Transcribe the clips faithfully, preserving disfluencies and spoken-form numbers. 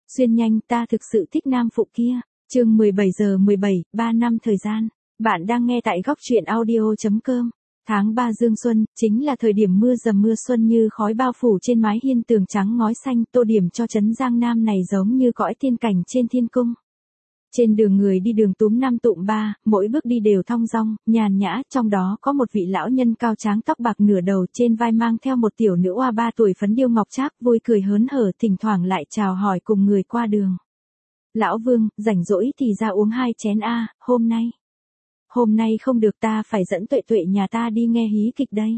Xuyên nhanh, ta thực sự thích nam phụ kia. Chương mười bảy giờ mười bảy, ba năm thời gian. Bạn đang nghe tại góc truyện audio chấm com. Tháng ba dương xuân, chính là thời điểm mưa dầm mưa xuân như khói bao phủ trên mái hiên tường trắng ngói xanh, tô điểm cho trấn Giang Nam này giống như cõi thiên cảnh trên thiên cung. Trên đường người đi đường túm năm tụm ba, mỗi bước đi đều thong dong, nhàn nhã, trong đó có một vị lão nhân cao tráng tóc bạc nửa đầu, trên vai mang theo một tiểu nữ oa ba tuổi phấn điêu ngọc trác, vui cười hớn hở, thỉnh thoảng lại chào hỏi cùng người qua đường. Lão Vương, rảnh rỗi thì ra uống hai chén a, hôm nay. Hôm nay không được, ta phải dẫn Tuệ Tuệ nhà ta đi nghe hí kịch đây.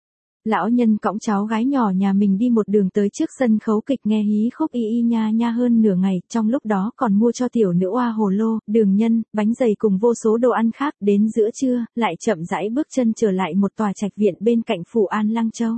Lão nhân cõng cháu gái nhỏ nhà mình đi một đường tới trước sân khấu kịch nghe hí khúc y y nha nha hơn nửa ngày, trong lúc đó còn mua cho tiểu nữ oa hồ lô, đường nhân, bánh dày cùng vô số đồ ăn khác, đến giữa trưa, lại chậm rãi bước chân trở lại một tòa trạch viện bên cạnh phủ An Lăng Châu.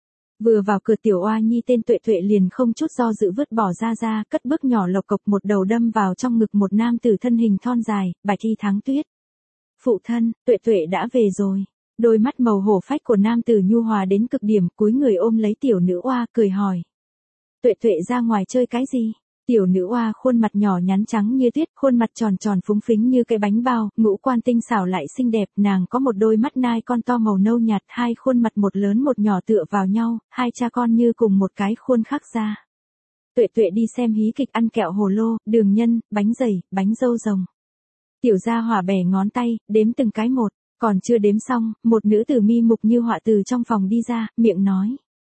Vừa vào cửa tiểu oa nhi tên Tuệ Tuệ liền không chút do dự vứt bỏ ra ra, cất bước nhỏ lộc cộc một đầu đâm vào trong ngực một nam tử thân hình thon dài, bạch y tháng tuyết. Phụ thân, Tuệ Tuệ đã về rồi. Đôi mắt màu hổ phách của nam tử nhu hòa đến cực điểm, cúi người ôm lấy tiểu nữ oa, cười hỏi. Tuệ Tuệ ra ngoài chơi cái gì? Tiểu nữ oa khuôn mặt nhỏ nhắn trắng như tuyết, khuôn mặt tròn tròn phúng phính như cái bánh bao, ngũ quan tinh xảo lại xinh đẹp, nàng có một đôi mắt nai con to màu nâu nhạt, hai khuôn mặt một lớn một nhỏ tựa vào nhau, hai cha con như cùng một cái khuôn khắc ra. Tuệ Tuệ đi xem hí kịch, ăn kẹo hồ lô, đường nhân, bánh dày, bánh dâu rồng. Tiểu gia hỏa bẻ ngón tay, đếm từng cái một. Còn chưa đếm xong, một nữ tử mi mục như họa từ trong phòng đi ra, miệng nói.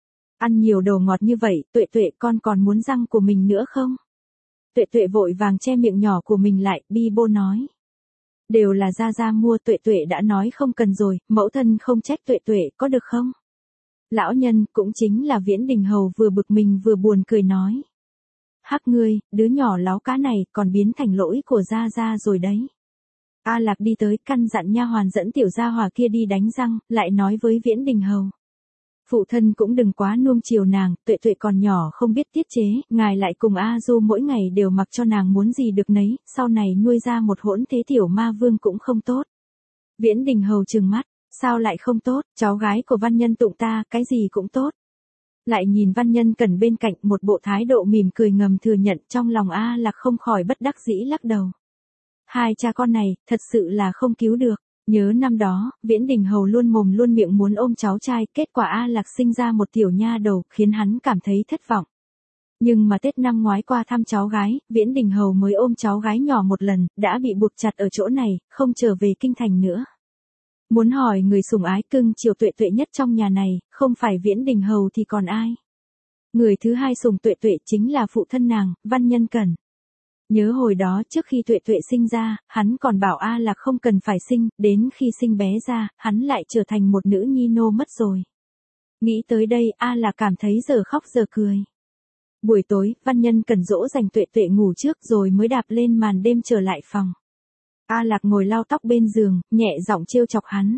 Ăn nhiều đồ ngọt như vậy, Tuệ Tuệ con còn muốn răng của mình nữa không? Tuệ Tuệ vội vàng che miệng nhỏ của mình lại, bi bô nói. Đều là Gia Gia mua, Tuệ Tuệ đã nói không cần rồi, mẫu thân không trách Tuệ Tuệ, có được không? Lão nhân, cũng chính là Viễn Đình Hầu vừa bực mình vừa buồn cười nói. Hắc ngươi, đứa nhỏ láo cá này còn biến thành lỗi của Gia Gia rồi đấy. A Lạc đi tới, căn dặn nha hoàn dẫn tiểu gia hỏa kia đi đánh răng, lại nói với Viễn Đình Hầu. Phụ thân cũng đừng quá nuông chiều nàng, Tuệ Tuệ còn nhỏ không biết tiết chế, ngài lại cùng A Du mỗi ngày đều mặc cho nàng muốn gì được nấy, sau này nuôi ra một hỗn thế tiểu ma vương cũng không tốt. Viễn Đình Hầu trừng mắt, sao lại không tốt, cháu gái của văn nhân tụng ta, cái gì cũng tốt. Lại nhìn văn nhân Cẩn bên cạnh, một bộ thái độ mỉm cười ngầm thừa nhận, trong lòng A Lạc không khỏi bất đắc dĩ lắc đầu. Hai cha con này, thật sự là không cứu được. Nhớ năm đó, Viễn Đình Hầu luôn mồm luôn miệng muốn ôm cháu trai, kết quả A Lạc sinh ra một tiểu nha đầu, khiến hắn cảm thấy thất vọng. Nhưng mà Tết năm ngoái qua thăm cháu gái, Viễn Đình Hầu mới ôm cháu gái nhỏ một lần, đã bị buộc chặt ở chỗ này, không trở về kinh thành nữa. Muốn hỏi người sủng ái cưng chiều Tuệ Tuệ nhất trong nhà này, không phải Viễn Đình Hầu thì còn ai? Người thứ hai sủng Tuệ Tuệ chính là phụ thân nàng, văn nhân Cẩn. Nhớ hồi đó trước khi Tuệ Tuệ sinh ra, hắn còn bảo A Lạc không cần phải sinh, đến khi sinh bé ra, hắn lại trở thành một nữ nhi nô mất rồi. Nghĩ tới đây, A Lạc cảm thấy giờ khóc giờ cười. Buổi tối, văn nhân Cẩn dỗ dành Tuệ Tuệ ngủ trước rồi mới đạp lên màn đêm trở lại phòng. A Lạc ngồi lau tóc bên giường, nhẹ giọng trêu chọc hắn.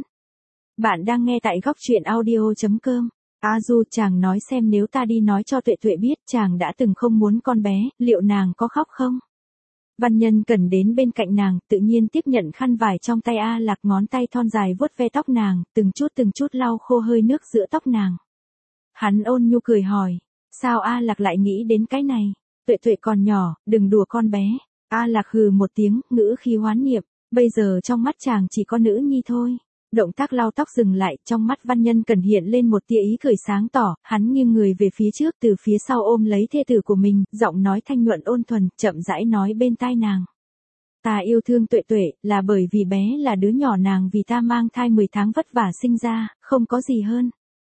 Bạn đang nghe tại góc truyện audio chấm com. A Du, chàng nói xem nếu ta đi nói cho Tuệ Tuệ biết chàng đã từng không muốn con bé, liệu nàng có khóc không? Văn nhân Cẩn đến bên cạnh nàng, tự nhiên tiếp nhận khăn vải trong tay A Lạc, ngón tay thon dài vuốt ve tóc nàng, từng chút từng chút lau khô hơi nước giữa tóc nàng. Hắn ôn nhu cười hỏi, sao A Lạc lại nghĩ đến cái này? Tuệ Tuệ còn nhỏ, đừng đùa con bé. A Lạc hừ một tiếng, ngữ khí hoán niệm, bây giờ trong mắt chàng chỉ có nữ nhi thôi. Động tác lau tóc dừng lại, trong mắt văn nhân Cẩn hiện lên một tia ý cười sáng tỏ, hắn nghiêng người về phía trước, từ phía sau ôm lấy thê tử của mình, giọng nói thanh nhuận ôn thuần, chậm rãi nói bên tai nàng. Ta yêu thương Tuệ Tuệ, là bởi vì bé là đứa nhỏ nàng vì ta mang thai mười tháng vất vả sinh ra, không có gì hơn.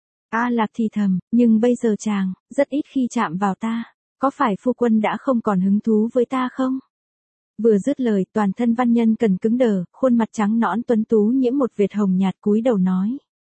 A Lạc thì thầm, nhưng bây giờ chàng, rất ít khi chạm vào ta, có phải phu quân đã không còn hứng thú với ta không? Vừa dứt lời, toàn thân văn nhân Cần cứng đờ, khuôn mặt trắng nõn tuấn tú nhiễm một vệt hồng nhạt, cúi đầu nói.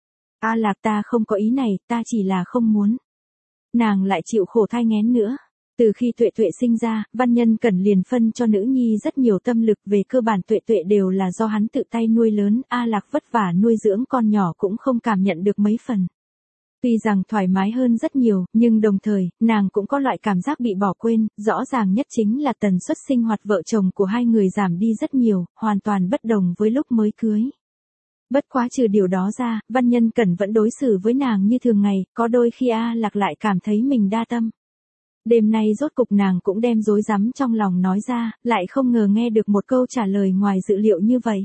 A Lạc, ta không có ý này, ta chỉ là không muốn. Nàng lại chịu khổ thai nghén nữa. Từ khi Tuệ Tuệ sinh ra, văn nhân Cẩn liền phân cho nữ nhi rất nhiều tâm lực, về cơ bản Tuệ Tuệ đều là do hắn tự tay nuôi lớn, A Lạc vất vả nuôi dưỡng con nhỏ cũng không cảm nhận được mấy phần. Tuy rằng thoải mái hơn rất nhiều, nhưng đồng thời, nàng cũng có loại cảm giác bị bỏ quên, rõ ràng nhất chính là tần suất sinh hoạt vợ chồng của hai người giảm đi rất nhiều, hoàn toàn bất đồng với lúc mới cưới. Bất quá trừ điều đó ra, văn nhân Cẩn vẫn đối xử với nàng như thường ngày, có đôi khi A Lạc lại cảm thấy mình đa tâm. Đêm nay rốt cục nàng cũng đem rối rắm trong lòng nói ra, lại không ngờ nghe được một câu trả lời ngoài dự liệu như vậy.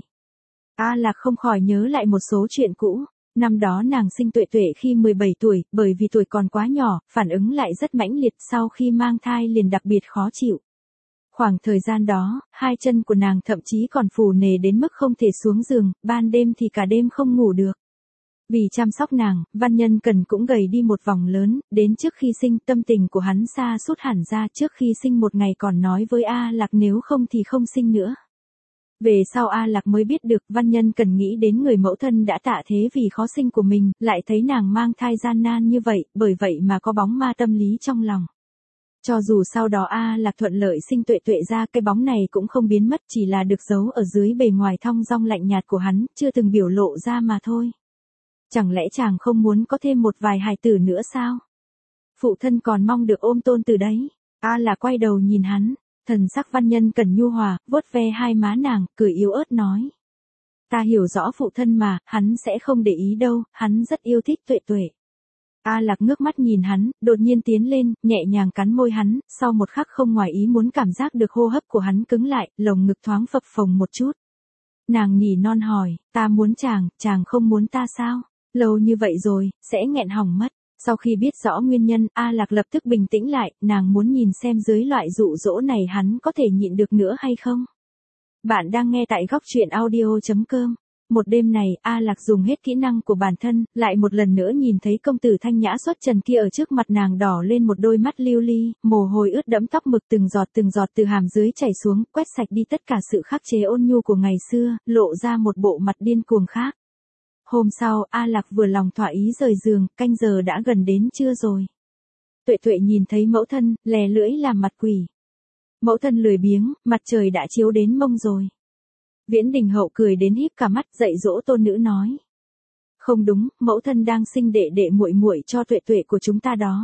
A Lạc không khỏi nhớ lại một số chuyện cũ. Năm đó nàng sinh Tuệ Tuệ khi mười bảy tuổi, bởi vì tuổi còn quá nhỏ, phản ứng lại rất mãnh liệt, sau khi mang thai liền đặc biệt khó chịu. Khoảng thời gian đó, hai chân của nàng thậm chí còn phù nề đến mức không thể xuống giường, ban đêm thì cả đêm không ngủ được. Vì chăm sóc nàng, Văn Nhân Cần cũng gầy đi một vòng lớn, đến trước khi sinh tâm tình của hắn sa sút hẳn ra, trước khi sinh một ngày còn nói với A Lạc nếu không thì không sinh nữa. Về sau A Lạc mới biết được Văn Nhân Cần nghĩ đến người mẫu thân đã tạ thế vì khó sinh của mình, lại thấy nàng mang thai gian nan như vậy, bởi vậy mà có bóng ma tâm lý trong lòng. Cho dù sau đó A Lạc thuận lợi sinh Tuệ Tuệ ra, cái bóng này cũng không biến mất, chỉ là được giấu ở dưới bề ngoài thong dong lạnh nhạt của hắn, chưa từng biểu lộ ra mà thôi. Chẳng lẽ chàng không muốn có thêm một vài hài tử nữa sao? Phụ thân còn mong được ôm tôn từ đấy. A Lạc quay đầu nhìn hắn, thần sắc Văn Nhân Cần nhu hòa, vuốt ve hai má nàng, cười yếu ớt nói. Ta hiểu rõ phụ thân mà, hắn sẽ không để ý đâu, hắn rất yêu thích Tuệ Tuệ. A Lạc ngước mắt nhìn hắn, đột nhiên tiến lên, nhẹ nhàng cắn môi hắn, sau một khắc không ngoài ý muốn cảm giác được hô hấp của hắn cứng lại, lồng ngực thoáng phập phồng một chút. Nàng nhỉ non hỏi, ta muốn chàng, chàng không muốn ta sao? Lâu như vậy rồi, sẽ nghẹn hỏng mất. Sau khi biết rõ nguyên nhân, A Lạc lập tức bình tĩnh lại, nàng muốn nhìn xem dưới loại dụ dỗ này hắn có thể nhịn được nữa hay không. Bạn đang nghe tại góc truyện audio chấm com. Một đêm này, A Lạc dùng hết kỹ năng của bản thân, lại một lần nữa nhìn thấy công tử thanh nhã xuất trần kia ở trước mặt nàng, đỏ lên một đôi mắt lưu ly, mồ hôi ướt đẫm tóc mực từng giọt từng giọt từ hàm dưới chảy xuống, quét sạch đi tất cả sự khắc chế ôn nhu của ngày xưa, lộ ra một bộ mặt điên cuồng khác. Hôm sau, A Lạc vừa lòng thỏa ý rời giường, canh giờ đã gần đến trưa rồi. Tuệ Tuệ nhìn thấy mẫu thân, lè lưỡi làm mặt quỷ. Mẫu thân lười biếng, mặt trời đã chiếu đến mông rồi. Viễn Đình Hậu cười đến híp cả mắt, dạy dỗ tôn nữ nói. Không đúng, mẫu thân đang sinh đệ đệ muội muội cho Tuệ Tuệ của chúng ta đó.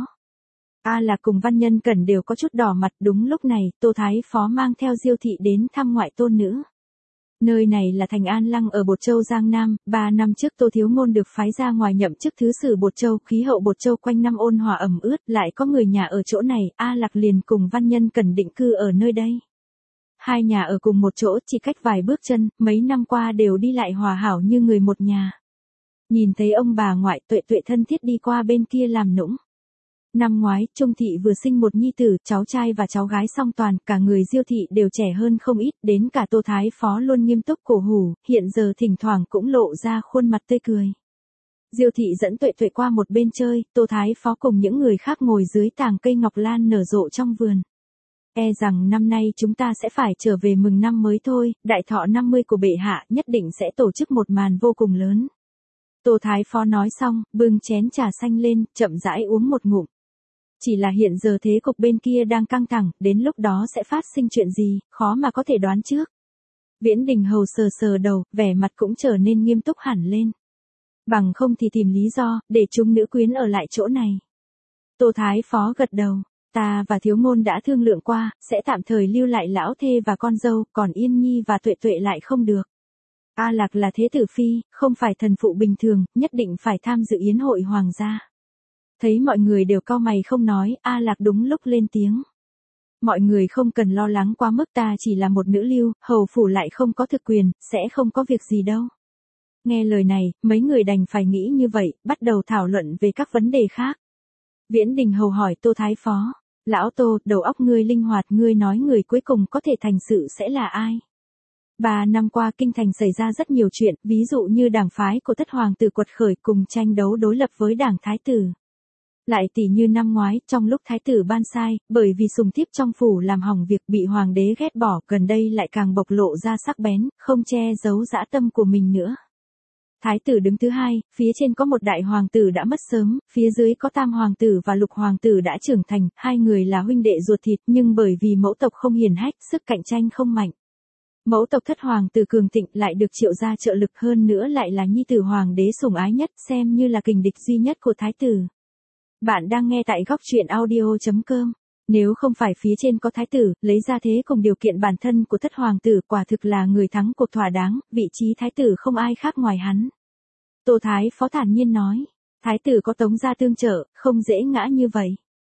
A Lạc cùng Văn Nhân Cần đều có chút đỏ mặt, đúng lúc này, Tô Thái Phó mang theo Diêu thị đến thăm ngoại tôn nữ. Nơi này là thành An Lăng ở Bột Châu Giang Nam, ba năm trước Tô Thiếu Ngôn được phái ra ngoài nhậm chức thứ sử Bột Châu, khí hậu Bột Châu quanh năm ôn hòa ẩm ướt, lại có người nhà ở chỗ này, A Lạc liền cùng Văn Nhân Cần định cư ở nơi đây. Hai nhà ở cùng một chỗ, chỉ cách vài bước chân, mấy năm qua đều đi lại hòa hảo như người một nhà. Nhìn thấy ông bà ngoại, Tuệ Tuệ thân thiết đi qua bên kia làm nũng. Năm ngoái, Trung thị vừa sinh một nhi tử, cháu trai và cháu gái song toàn, cả người Diêu thị đều trẻ hơn không ít, đến cả Tô Thái Phó luôn nghiêm túc cổ hủ, hiện giờ thỉnh thoảng cũng lộ ra khuôn mặt tươi cười. Diêu thị dẫn Tuệ Tuệ qua một bên chơi, Tô Thái Phó cùng những người khác ngồi dưới tàng cây ngọc lan nở rộ trong vườn. E rằng năm nay chúng ta sẽ phải trở về mừng năm mới thôi, đại thọ năm mươi của bệ hạ nhất định sẽ tổ chức một màn vô cùng lớn. Tô Thái Phó nói xong, bưng chén trà xanh lên, chậm rãi uống một ngụm. Chỉ là hiện giờ thế cục bên kia đang căng thẳng, đến lúc đó sẽ phát sinh chuyện gì, khó mà có thể đoán trước. Viễn Đình Hầu sờ sờ đầu, vẻ mặt cũng trở nên nghiêm túc hẳn lên. Bằng không thì tìm lý do, để chúng nữ quyến ở lại chỗ này. Tô Thái Phó gật đầu, ta và Thiếu Ngôn đã thương lượng qua, sẽ tạm thời lưu lại lão thê và con dâu, còn Yên Nhi và Tuệ Tuệ lại không được. A Lạc là thế tử phi, không phải thần phụ bình thường, nhất định phải tham dự yến hội hoàng gia. Thấy mọi người đều cau mày không nói, A Lạc đúng lúc lên tiếng. Mọi người không cần lo lắng quá mức, ta chỉ là một nữ lưu, hầu phủ lại không có thực quyền, sẽ không có việc gì đâu. Nghe lời này, mấy người đành phải nghĩ như vậy, bắt đầu thảo luận về các vấn đề khác. Viễn Đình Hầu hỏi Tô Thái Phó, lão Tô, đầu óc ngươi linh hoạt, ngươi nói người cuối cùng có thể thành sự sẽ là ai? Ba năm qua kinh thành xảy ra rất nhiều chuyện, ví dụ như đảng phái của thất hoàng tử quật khởi cùng tranh đấu đối lập với đảng thái tử. Lại tỉ như năm ngoái, trong lúc thái tử ban sai, bởi vì sùng thiếp trong phủ làm hỏng việc bị hoàng đế ghét bỏ, gần đây lại càng bộc lộ ra sắc bén, không che giấu dã tâm của mình nữa. Thái tử đứng thứ hai, phía trên có một đại hoàng tử đã mất sớm, phía dưới có tam hoàng tử và lục hoàng tử đã trưởng thành, hai người là huynh đệ ruột thịt nhưng bởi vì mẫu tộc không hiển hách, sức cạnh tranh không mạnh. Mẫu tộc thất hoàng tử cường thịnh lại được triệu gia trợ lực, hơn nữa lại là nhi tử hoàng đế sủng ái nhất, xem như là kình địch duy nhất của thái tử. Bạn đang nghe tại góc truyện audio chấm com. Nếu không phải phía trên có thái tử, lấy ra thế cùng điều kiện bản thân của thất hoàng tử, quả thực là người thắng cuộc thỏa đáng, vị trí thái tử không ai khác ngoài hắn. Tô Thái Phó thản nhiên nói, thái tử có Tống gia tương trợ, không dễ ngã như vậy.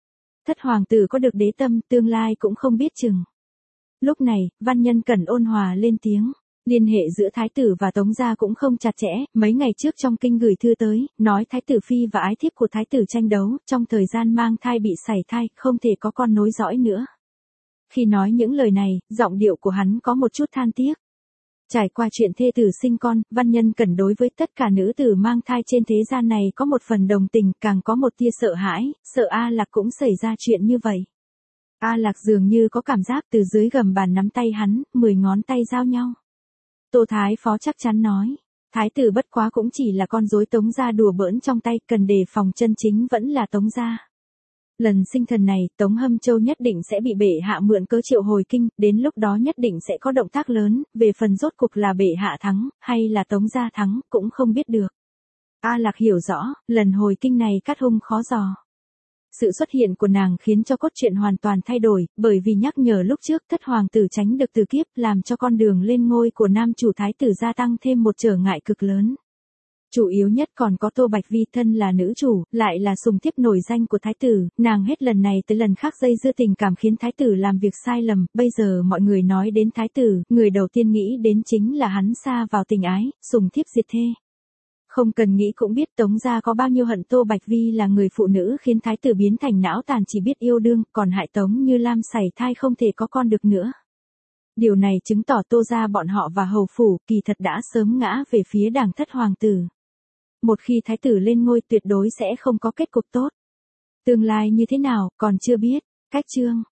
Thất hoàng tử có được đế tâm, tương lai cũng không biết chừng. Lúc này, Văn Nhân Cẩn ôn hòa lên tiếng. Liên hệ giữa thái tử và Tống gia cũng không chặt chẽ, mấy ngày trước trong kinh gửi thư tới, nói thái tử phi và ái thiếp của thái tử tranh đấu, trong thời gian mang thai bị sảy thai, không thể có con nối dõi nữa. Khi nói những lời này, giọng điệu của hắn có một chút than tiếc. Trải qua chuyện thê tử sinh con, Văn Nhân Cẩn đối với tất cả nữ tử mang thai trên thế gian này có một phần đồng tình, càng có một tia sợ hãi, sợ A Lạc cũng xảy ra chuyện như vậy. A Lạc dường như có cảm giác từ dưới gầm bàn nắm tay hắn, mười ngón tay giao nhau. Tô Thái Phó chắc chắn nói, thái tử bất quá cũng chỉ là con rối Tống gia đùa bỡn trong tay, cần đề phòng chân chính vẫn là Tống gia. Lần sinh thần này, Tống Hâm Châu nhất định sẽ bị bệ hạ mượn cớ triệu hồi kinh, đến lúc đó nhất định sẽ có động tác lớn, về phần rốt cục là bệ hạ thắng, hay là Tống gia thắng, cũng không biết được. A Lạc hiểu rõ, lần hồi kinh này cát hung khó dò. Sự xuất hiện của nàng khiến cho cốt truyện hoàn toàn thay đổi, bởi vì nhắc nhở lúc trước thất hoàng tử tránh được từ kiếp, làm cho con đường lên ngôi của nam chủ thái tử gia tăng thêm một trở ngại cực lớn. Chủ yếu nhất còn có Tô Bạch Vi, thân là nữ chủ, lại là sùng thiếp nổi danh của thái tử, nàng hết lần này tới lần khác dây dưa tình cảm khiến thái tử làm việc sai lầm, bây giờ mọi người nói đến thái tử, người đầu tiên nghĩ đến chính là hắn sa vào tình ái, sùng thiếp diệt thê. Không cần nghĩ cũng biết Tống gia có bao nhiêu hận Tô Bạch Vi là người phụ nữ khiến thái tử biến thành não tàn chỉ biết yêu đương, còn hại Tống Như Lam sảy thai không thể có con được nữa. Điều này chứng tỏ Tô gia bọn họ và hầu phủ kỳ thật đã sớm ngã về phía đảng thất hoàng tử. Một khi thái tử lên ngôi tuyệt đối sẽ không có kết cục tốt. Tương lai như thế nào, còn chưa biết. Cách chương